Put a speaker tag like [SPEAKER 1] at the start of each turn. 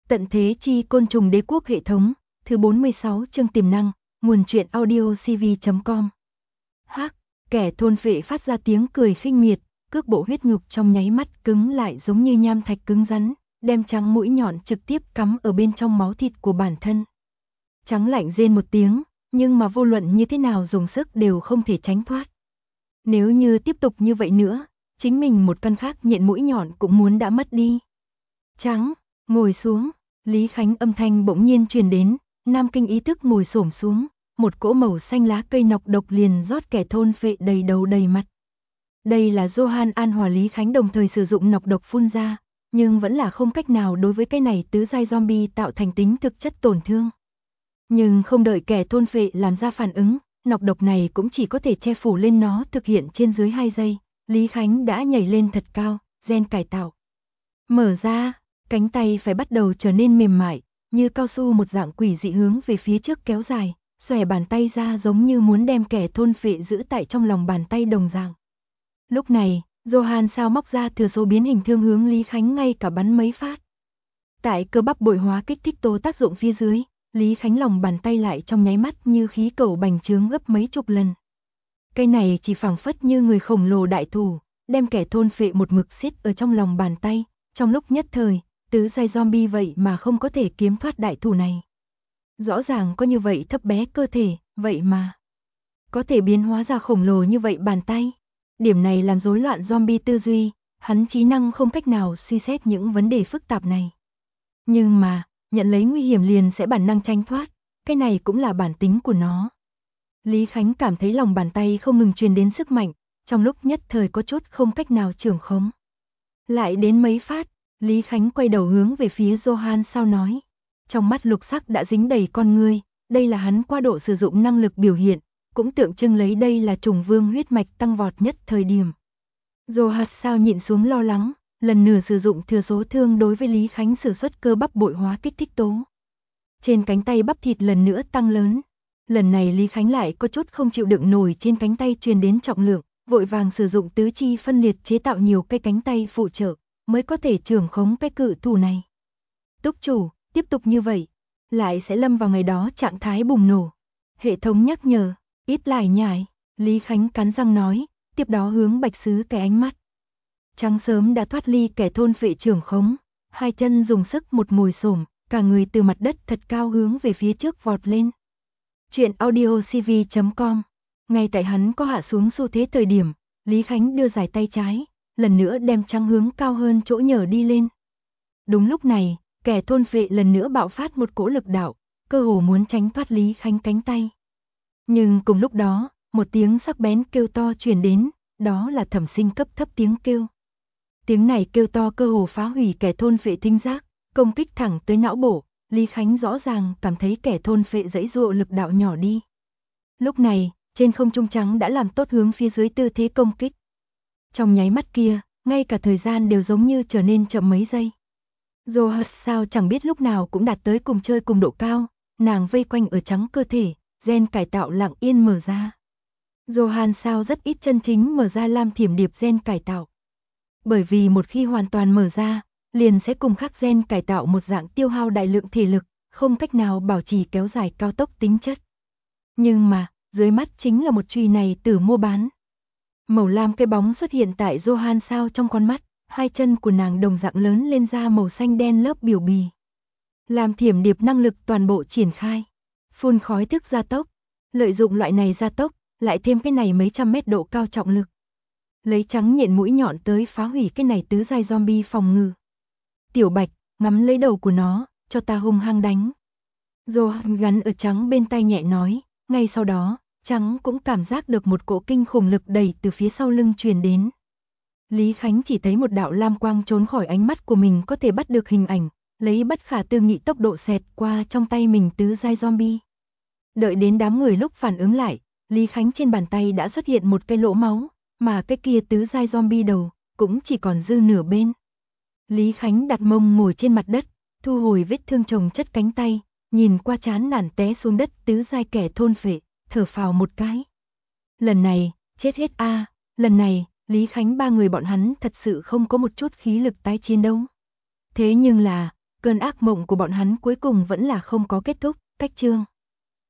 [SPEAKER 1] Tận thế chi côn trùng đế quốc hệ thống, thứ 46 chương tiềm năng, nguồn truyện audio cv.com. Hắc, kẻ thôn phệ phát ra tiếng cười khinh miệt, cước bộ huyết nhục trong nháy mắt cứng lại giống như nham thạch cứng rắn, đem trắng mũi nhọn trực tiếp cắm ở bên trong máu thịt của bản thân. Trắng lạnh rên một tiếng, nhưng mà vô luận như thế nào dùng sức đều không thể tránh thoát. Nếu như tiếp tục như vậy nữa, chính mình một căn khác nhện mũi nhọn cũng muốn đã mất đi. Trắng, ngồi xuống, Lý Khánh âm thanh bỗng nhiên truyền đến, Nam Kinh ý thức ngồi xổm xuống, một cỗ màu xanh lá cây nọc độc liền rót kẻ thôn phệ đầy đầu đầy mặt. Đây là Johan An hòa Lý Khánh đồng thời sử dụng nọc độc phun ra, nhưng vẫn là không cách nào đối với cái này tứ giai zombie tạo thành tính thực chất tổn thương. Nhưng không đợi kẻ thôn phệ làm ra phản ứng, nọc độc này cũng chỉ có thể che phủ lên nó thực hiện trên dưới 2 giây, Lý Khánh đã nhảy lên thật cao, gen cải tạo. Mở ra, cánh tay phải bắt đầu trở nên mềm mại, như cao su một dạng quỷ dị hướng về phía trước kéo dài, xòe bàn tay ra giống như muốn đem kẻ thôn phệ giữ tại trong lòng bàn tay đồng dạng. Lúc này, Johan sao móc ra thừa số biến hình thương hướng Lý Khánh ngay cả bắn mấy phát. Tại cơ bắp bội hóa kích thích tố tác dụng phía dưới, Lý Khánh lòng bàn tay lại trong nháy mắt như khí cầu bành trướng gấp mấy chục lần. Cây này chỉ phảng phất như người khổng lồ đại thủ, đem kẻ thôn phệ một mực siết ở trong lòng bàn tay, trong lúc nhất thời, tứ giai zombie vậy mà không có thể kiếm thoát đại thủ này. Rõ ràng có như vậy thấp bé cơ thể, vậy mà có thể biến hóa ra khổng lồ như vậy bàn tay. Điểm này làm rối loạn zombie tư duy, hắn trí năng không cách nào suy xét những vấn đề phức tạp này. Nhưng mà, nhận lấy nguy hiểm liền sẽ bản năng tránh thoát, cái này cũng là bản tính của nó. Lý Khánh cảm thấy lòng bàn tay không ngừng truyền đến sức mạnh, trong lúc nhất thời có chút không cách nào trưởng khống. Lại đến mấy phát, Lý Khánh quay đầu hướng về phía Johan sao nói. Trong mắt lục sắc đã dính đầy con ngươi, đây là hắn qua độ sử dụng năng lực biểu hiện, cũng tượng trưng lấy đây là trùng vương huyết mạch tăng vọt nhất thời điểm. Johan sao nhịn xuống lo lắng, lần nửa sử dụng thừa số thương đối với Lý Khánh sử xuất cơ bắp bội hóa kích thích tố. Trên cánh tay bắp thịt lần nữa tăng lớn. Lần này Lý Khánh lại có chút không chịu đựng nổi trên cánh tay truyền đến trọng lượng, vội vàng sử dụng tứ chi phân liệt chế tạo nhiều cây cánh tay phụ trợ, mới có thể trưởng khống cái cự thủ này. Túc chủ, tiếp tục như vậy, lại sẽ lâm vào ngày đó trạng thái bùng nổ. Hệ thống nhắc nhở, ít lải nhải, Lý Khánh cắn răng nói, tiếp đó hướng Bạch Sứ cái ánh mắt. Trắng sớm đã thoát ly kẻ thôn phệ trưởng khống, hai chân dùng sức một ngồi xổm, cả người từ mặt đất thật cao hướng về phía trước vọt lên. Chuyện audio cv.com. Ngay tại hắn có hạ xuống xu thế thời điểm, Lý Khánh đưa giải tay trái, lần nữa đem trắng hướng cao hơn chỗ nhờ đi lên. Đúng lúc này, kẻ thôn phệ lần nữa bạo phát một cỗ lực đạo, cơ hồ muốn tránh thoát Lý Khánh cánh tay. Nhưng cùng lúc đó, một tiếng sắc bén kêu to truyền đến, đó là Thẩm Sinh cấp thấp tiếng kêu. Tiếng này kêu to cơ hồ phá hủy kẻ thôn phệ thính giác, công kích thẳng tới não bộ, Lý Khánh rõ ràng cảm thấy kẻ thôn phệ giãy giụa lực đạo nhỏ đi. Lúc này, trên không trung trắng đã làm tốt hướng phía dưới tư thế công kích. Trong nháy mắt kia, ngay cả thời gian đều giống như trở nên chậm mấy giây. Johan sao chẳng biết lúc nào cũng đạt tới cùng chơi cùng độ cao, nàng vây quanh ở trắng cơ thể, gen cải tạo lặng yên mở ra. Johan sao rất ít chân chính mở ra lam thiểm điệp gen cải tạo. Bởi vì một khi hoàn toàn mở ra, liền sẽ cùng khắc gen cải tạo một dạng tiêu hao đại lượng thể lực, không cách nào bảo trì kéo dài cao tốc tính chất. Nhưng mà, dưới mắt chính là một chùy này tử mua bán. Màu lam cái bóng xuất hiện tại Johan sao trong con mắt, hai chân của nàng đồng dạng lớn lên ra màu xanh đen lớp biểu bì. Làm thiểm điệp năng lực toàn bộ triển khai, phun khói thức gia tốc, lợi dụng loại này gia tốc, lại thêm cái này mấy trăm mét độ cao trọng lực. Lấy trắng nhện mũi nhọn tới phá hủy cái này tứ giai zombie phòng ngự. Tiểu Bạch, ngắm lấy đầu của nó, cho ta hung hăng đánh. Johan gắn ở trắng bên tay nhẹ nói, ngay sau đó, trắng cũng cảm giác được một cỗ kinh khủng lực đẩy từ phía sau lưng truyền đến. Lý Khánh chỉ thấy một đạo lam quang trốn khỏi ánh mắt của mình có thể bắt được hình ảnh, lấy bất khả tư nghị tốc độ xẹt qua trong tay mình tứ giai zombie. Đợi đến đám người lúc phản ứng lại, Lý Khánh trên bàn tay đã xuất hiện một cái lỗ máu, mà cái kia tứ giai zombie đầu cũng chỉ còn dư nửa bên. Lý Khánh đặt mông ngồi trên mặt đất, thu hồi vết thương chồng chất cánh tay, nhìn qua chán nản té xuống đất tứ giai kẻ thôn phệ, thở phào một cái. Lần này, chết hết a, lần này, Lý Khánh ba người bọn hắn thật sự không có một chút khí lực tái chiến đấu. Thế nhưng là, Cơn ác mộng của bọn hắn cuối cùng vẫn là không có kết thúc. Cách chương